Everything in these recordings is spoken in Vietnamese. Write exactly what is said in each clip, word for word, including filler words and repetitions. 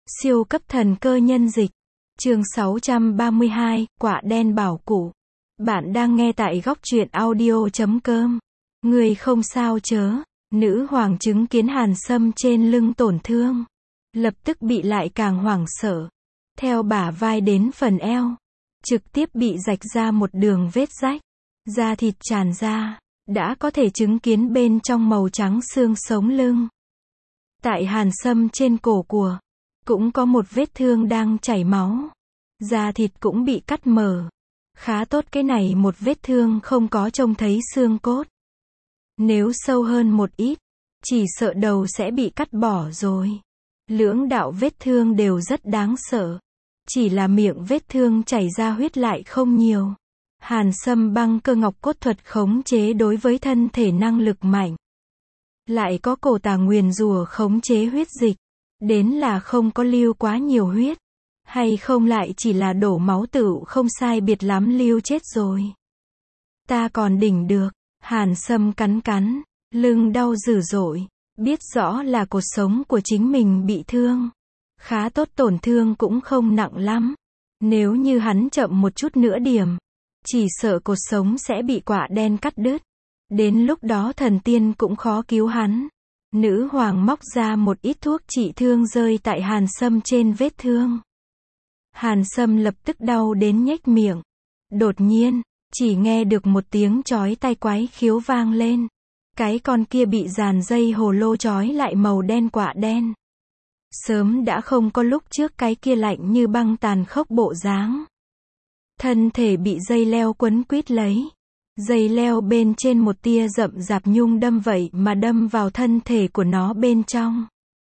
Siêu cấp thần cơ nhân dịch. Chương sáu trăm ba mươi hai, Quạ đen bảo cụ. Bạn đang nghe tại góc truyện audio chấm com. Người không sao chớ. Nữ hoàng chứng kiến Hàn Sâm trên lưng tổn thương, lập tức bị lại càng hoảng sợ. Theo bả vai đến phần eo, trực tiếp bị rạch ra một đường vết rách. Da thịt tràn ra, đã có thể chứng kiến bên trong màu trắng xương sống lưng. Tại Hàn Sâm trên cổ của, cũng có một vết thương đang chảy máu. Da thịt cũng bị cắt mở. Khá tốt cái này một vết thương không có trông thấy xương cốt. Nếu sâu hơn một ít, chỉ sợ đầu sẽ bị cắt bỏ rồi. Lưỡng đạo vết thương đều rất đáng sợ. Chỉ là miệng vết thương chảy ra huyết lại không nhiều. Hàn Sâm băng cơ ngọc cốt thuật khống chế đối với thân thể năng lực mạnh. Lại có cổ tà nguyền rủa khống chế huyết dịch. Đến là không có lưu quá nhiều huyết. Hay không lại chỉ là đổ máu tựu không sai biệt lắm lưu chết rồi. Ta còn đỉnh được. Hàn Sâm cắn cắn, lưng đau dữ dội. Biết rõ là cột sống của chính mình bị thương. Khá tốt tổn thương cũng không nặng lắm. Nếu như hắn chậm một chút nữa điểm, chỉ sợ cột sống sẽ bị quạ đen cắt đứt. Đến lúc đó thần tiên cũng khó cứu hắn. Nữ hoàng móc ra một ít thuốc trị thương rơi tại Hàn Sâm trên vết thương. Hàn Sâm lập tức đau đến nhếch miệng. Đột nhiên, chỉ nghe được một tiếng chói tai quái khiếu vang lên. Cái con kia bị dàn dây hồ lô chói lại màu đen quạ đen. Sớm đã không có lúc trước cái kia lạnh như băng tàn khốc bộ dáng. Thân thể bị dây leo quấn quýt lấy. Dây leo bên trên một tia rậm rạp nhung đâm vậy mà đâm vào thân thể của nó bên trong.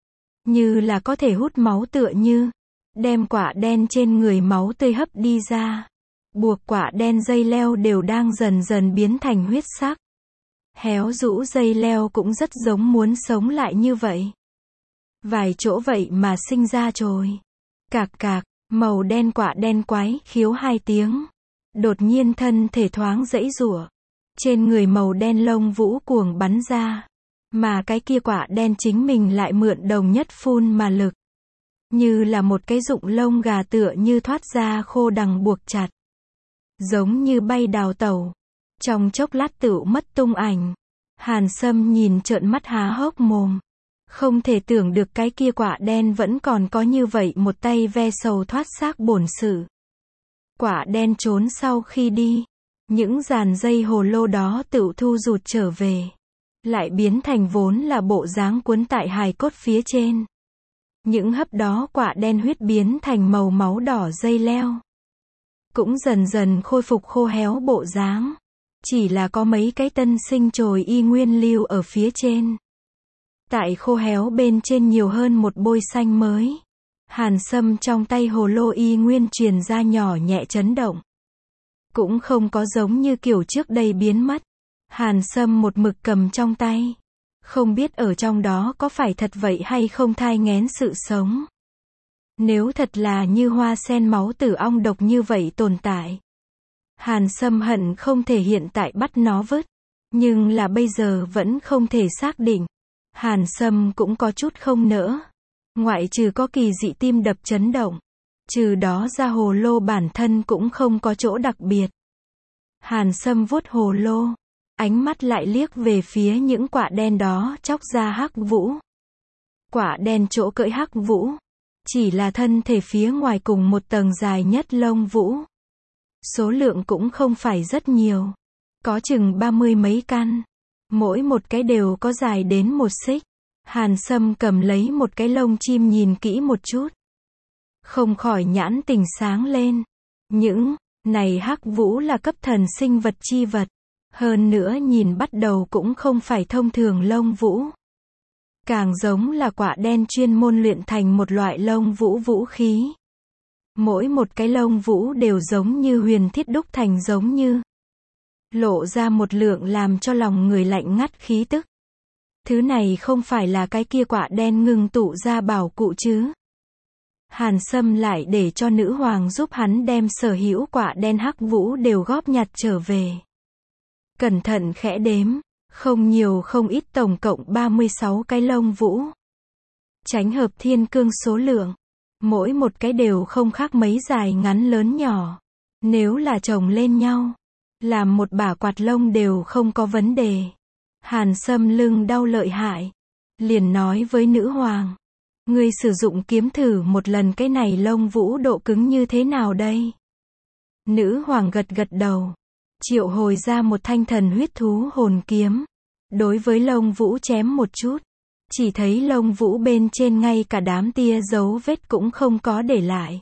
Như là có thể hút máu tựa như. Đem quạ đen trên người máu tươi hấp đi ra. Buộc quạ đen dây leo đều đang dần dần biến thành huyết sắc. Héo rũ dây leo cũng rất giống muốn sống lại như vậy. Vài chỗ vậy mà sinh ra trồi. Cạc cạc, màu đen quạ đen quái khiếu hai tiếng. Đột nhiên thân thể thoáng giãy giụa. Trên người màu đen lông vũ cuồng bắn ra. Mà cái kia quạ đen chính mình lại mượn đồng nhất phun mà lực. Như là một cái rụng lông gà tựa như thoát ra khô đằng buộc chặt. Giống như bay đào tẩu. Trong chốc lát tựu mất tung ảnh. Hàn Sâm nhìn trợn mắt há hốc mồm. Không thể tưởng được cái kia quạ đen vẫn còn có như vậy một tay ve sầu thoát xác bổn sự. Quạ đen trốn sau khi đi. Những dàn dây hồ lô đó tựu thu rụt trở về. Lại biến thành vốn là bộ dáng cuốn tại hài cốt phía trên. Những hấp đó quạ đen huyết biến thành màu máu đỏ dây leo. Cũng dần dần khôi phục khô héo bộ dáng. Chỉ là có mấy cái tân sinh chồi y nguyên lưu ở phía trên. Tại khô héo bên trên nhiều hơn một bôi xanh mới. Hàn Sâm trong tay hồ lô y nguyên truyền ra nhỏ nhẹ chấn động. Cũng không có giống như kiểu trước đây biến mất. Hàn Sâm một mực cầm trong tay. Không biết ở trong đó có phải thật vậy hay không thai nghén sự sống. Nếu thật là như hoa sen máu tử ong độc như vậy tồn tại. Hàn Sâm hận không thể hiện tại bắt nó vứt. Nhưng là bây giờ vẫn không thể xác định. Hàn Sâm cũng có chút không nỡ. Ngoại trừ có kỳ dị tim đập chấn động. Trừ đó ra hồ lô bản thân cũng không có chỗ đặc biệt. Hàn Sâm vuốt hồ lô. Ánh mắt lại liếc về phía những quạ đen đó chóc ra hắc vũ. Quạ đen chỗ cưỡi hắc vũ. Chỉ là thân thể phía ngoài cùng một tầng dài nhất lông vũ. Số lượng cũng không phải rất nhiều. Có chừng ba mươi mấy căn. Mỗi một cái đều có dài đến một xích. Hàn Sâm cầm lấy một cái lông chim nhìn kỹ một chút. Không khỏi nhãn tình sáng lên. Những này hắc vũ là cấp thần sinh vật chi vật. Hơn nữa nhìn bắt đầu cũng không phải thông thường lông vũ. Càng giống là quạ đen chuyên môn luyện thành một loại lông vũ vũ khí. Mỗi một cái lông vũ đều giống như huyền thiết đúc thành giống như. Lộ ra một lượng làm cho lòng người lạnh ngắt khí tức. Thứ này không phải là cái kia quạ đen ngưng tụ ra bảo cụ chứ. Hàn Sâm lại để cho nữ hoàng giúp hắn đem sở hữu quạ đen hắc vũ đều góp nhặt trở về. Cẩn thận khẽ đếm. Không nhiều không ít tổng cộng ba mươi sáu cái lông vũ. Tránh hợp thiên cương số lượng. Mỗi một cái đều không khác mấy dài ngắn lớn nhỏ. Nếu là chồng lên nhau, làm một bả quạt lông đều không có vấn đề. Hàn Sâm lưng đau lợi hại, liền nói với nữ hoàng, ngươi sử dụng kiếm thử một lần cái này lông vũ độ cứng như thế nào đây? Nữ hoàng gật gật đầu, triệu hồi ra một thanh thần huyết thú hồn kiếm, đối với lông vũ chém một chút, chỉ thấy lông vũ bên trên ngay cả đám tia dấu vết cũng không có để lại.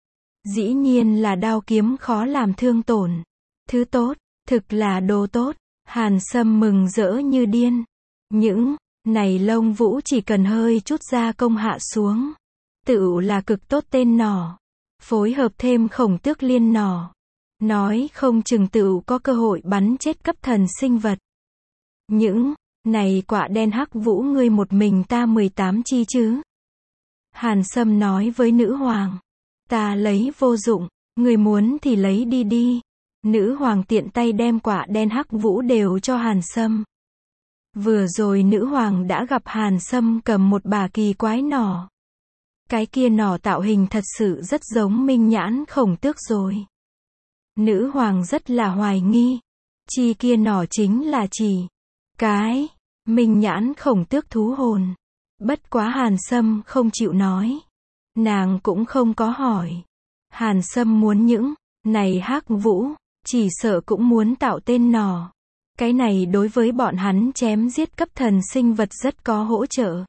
Dĩ nhiên là đao kiếm khó làm thương tổn. Thứ tốt, thực là đồ tốt. Hàn Sâm mừng rỡ như điên. Những này lông vũ chỉ cần hơi chút gia công hạ xuống, tựu là cực tốt tên nỏ. Phối hợp thêm khổng tước liên nỏ, nói không chừng tựu có cơ hội bắn chết cấp thần sinh vật. Những này quả đen hắc vũ ngươi một mình ta mười tám chi chứ? Hàn Sâm nói với nữ hoàng, ta lấy vô dụng, người muốn thì lấy đi đi. Nữ hoàng tiện tay đem quả đen hắc vũ đều cho Hàn Sâm. Vừa rồi nữ hoàng đã gặp Hàn Sâm cầm một bả kỳ quái nỏ. Cái kia nỏ tạo hình thật sự rất giống minh nhãn khổng tước rồi. Nữ hoàng rất là hoài nghi. Chi kia nỏ chính là chỉ cái minh nhãn khổng tước thú hồn. Bất quá Hàn Sâm không chịu nói. Nàng cũng không có hỏi. Hàn Sâm muốn những này hắc vũ, chỉ sợ cũng muốn tạo tên nỏ. Cái này đối với bọn hắn chém giết cấp thần sinh vật rất có hỗ trợ.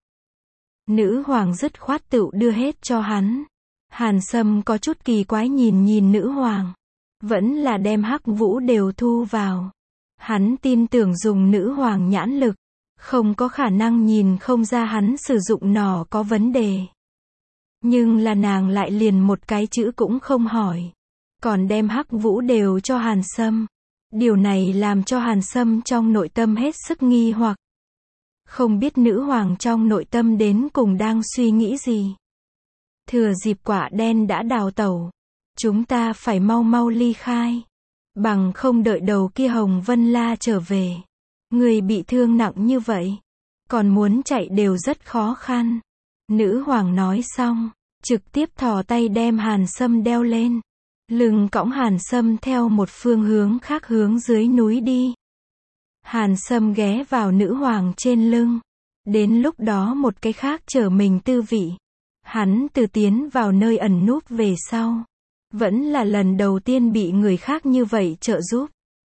Nữ hoàng dứt khoát tựu đưa hết cho hắn. Hàn Sâm có chút kỳ quái nhìn nhìn nữ hoàng. Vẫn là đem hắc vũ đều thu vào. Hắn tin tưởng dùng nữ hoàng nhãn lực, không có khả năng nhìn không ra hắn sử dụng nỏ có vấn đề. Nhưng là nàng lại liền một cái chữ cũng không hỏi. Còn đem hắc vũ đều cho Hàn Sâm. Điều này làm cho Hàn Sâm trong nội tâm hết sức nghi hoặc. Không biết nữ hoàng trong nội tâm đến cùng đang suy nghĩ gì. Thừa dịp quả đen đã đào tẩu, chúng ta phải mau mau ly khai. Bằng không đợi đầu kia Hồng Vân La trở về. Người bị thương nặng như vậy, còn muốn chạy đều rất khó khăn. Nữ hoàng nói xong, trực tiếp thò tay đem Hàn Sâm đeo lên. Lưng cõng Hàn Sâm theo một phương hướng khác hướng dưới núi đi. Hàn Sâm ghé vào nữ hoàng trên lưng. Đến lúc đó một cái khác chở mình tư vị. Hắn từ tiến vào nơi ẩn núp về sau. Vẫn là lần đầu tiên bị người khác như vậy trợ giúp.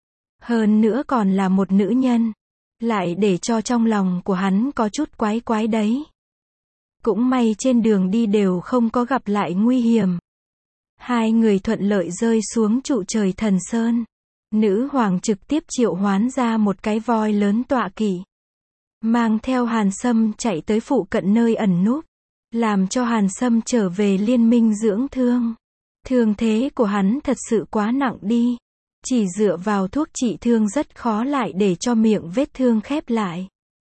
Hơn nữa còn là một nữ nhân. Lại để cho trong lòng của hắn có chút quái quái đấy. Cũng may trên đường đi đều không có gặp lại nguy hiểm. Hai người thuận lợi rơi xuống trụ trời thần sơn. Nữ hoàng trực tiếp triệu hoán ra một cái voi lớn tọa kỵ. Mang theo Hàn Sâm chạy tới phụ cận nơi ẩn núp. Làm cho Hàn Sâm trở về liên minh dưỡng thương. Thương thế của hắn thật sự quá nặng đi. Chỉ dựa vào thuốc trị thương rất khó lại để cho miệng vết thương khép lại.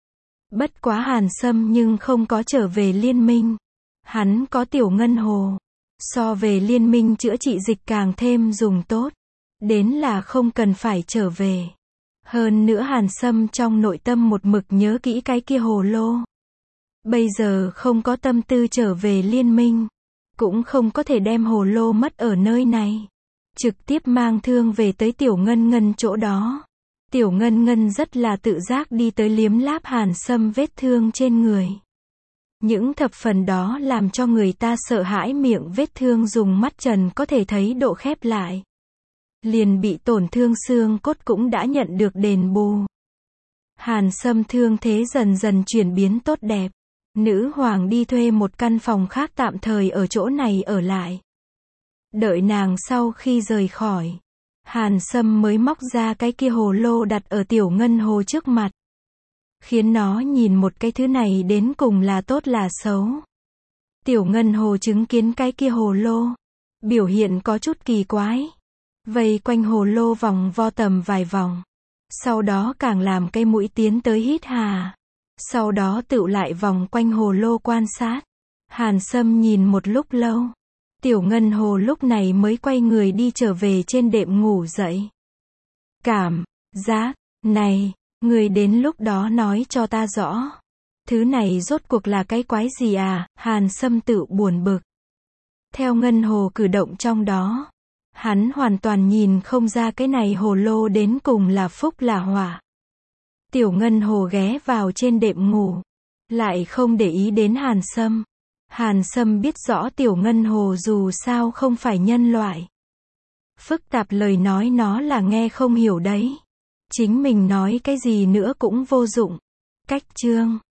Bất quá Hàn Sâm nhưng không có trở về liên minh. Hắn có tiểu ngân hồ. So về liên minh chữa trị dịch càng thêm dùng tốt. Đến là không cần phải trở về. Hơn nữa Hàn Sâm trong nội tâm một mực nhớ kỹ cái kia hồ lô. Bây giờ không có tâm tư trở về liên minh. Cũng không có thể đem hồ lô mất ở nơi này. Trực tiếp mang thương về tới tiểu ngân ngân chỗ đó. Tiểu ngân ngân rất là tự giác đi tới liếm láp Hàn Sâm vết thương trên người. Những thập phần đó làm cho người ta sợ hãi, miệng vết thương dùng mắt trần có thể thấy độ khép lại. Liền bị tổn thương xương cốt cũng đã nhận được đền bù. Hàn Sâm thương thế dần dần chuyển biến tốt đẹp. Nữ hoàng đi thuê một căn phòng khác tạm thời ở chỗ này ở lại. Đợi nàng sau khi rời khỏi, Hàn Sâm mới móc ra cái kia hồ lô đặt ở tiểu ngân hồ trước mặt. Khiến nó nhìn một cái thứ này đến cùng là tốt là xấu. Tiểu ngân hồ chứng kiến cái kia hồ lô. Biểu hiện có chút kỳ quái. Vây quanh hồ lô vòng vo tầm vài vòng. Sau đó càng làm cây mũi tiến tới hít hà. Sau đó tựu lại vòng quanh hồ lô quan sát. Hàn Sâm nhìn một lúc lâu. Tiểu ngân hồ lúc này mới quay người đi trở về trên đệm ngủ dậy. Cảm giác này, người đến lúc đó nói cho ta rõ. Thứ này rốt cuộc là cái quái gì à? Hàn Sâm tự buồn bực. Theo Ngân Hồ cử động trong đó, hắn hoàn toàn nhìn không ra cái này hồ lô đến cùng là phúc là họa. Tiểu Ngân Hồ ghé vào trên đệm ngủ, lại không để ý đến Hàn Sâm. Hàn Sâm biết rõ Tiểu Ngân Hồ dù sao không phải nhân loại. Phức tạp lời nói nó là nghe không hiểu đấy. Chính mình nói cái gì nữa cũng vô dụng. Cách chương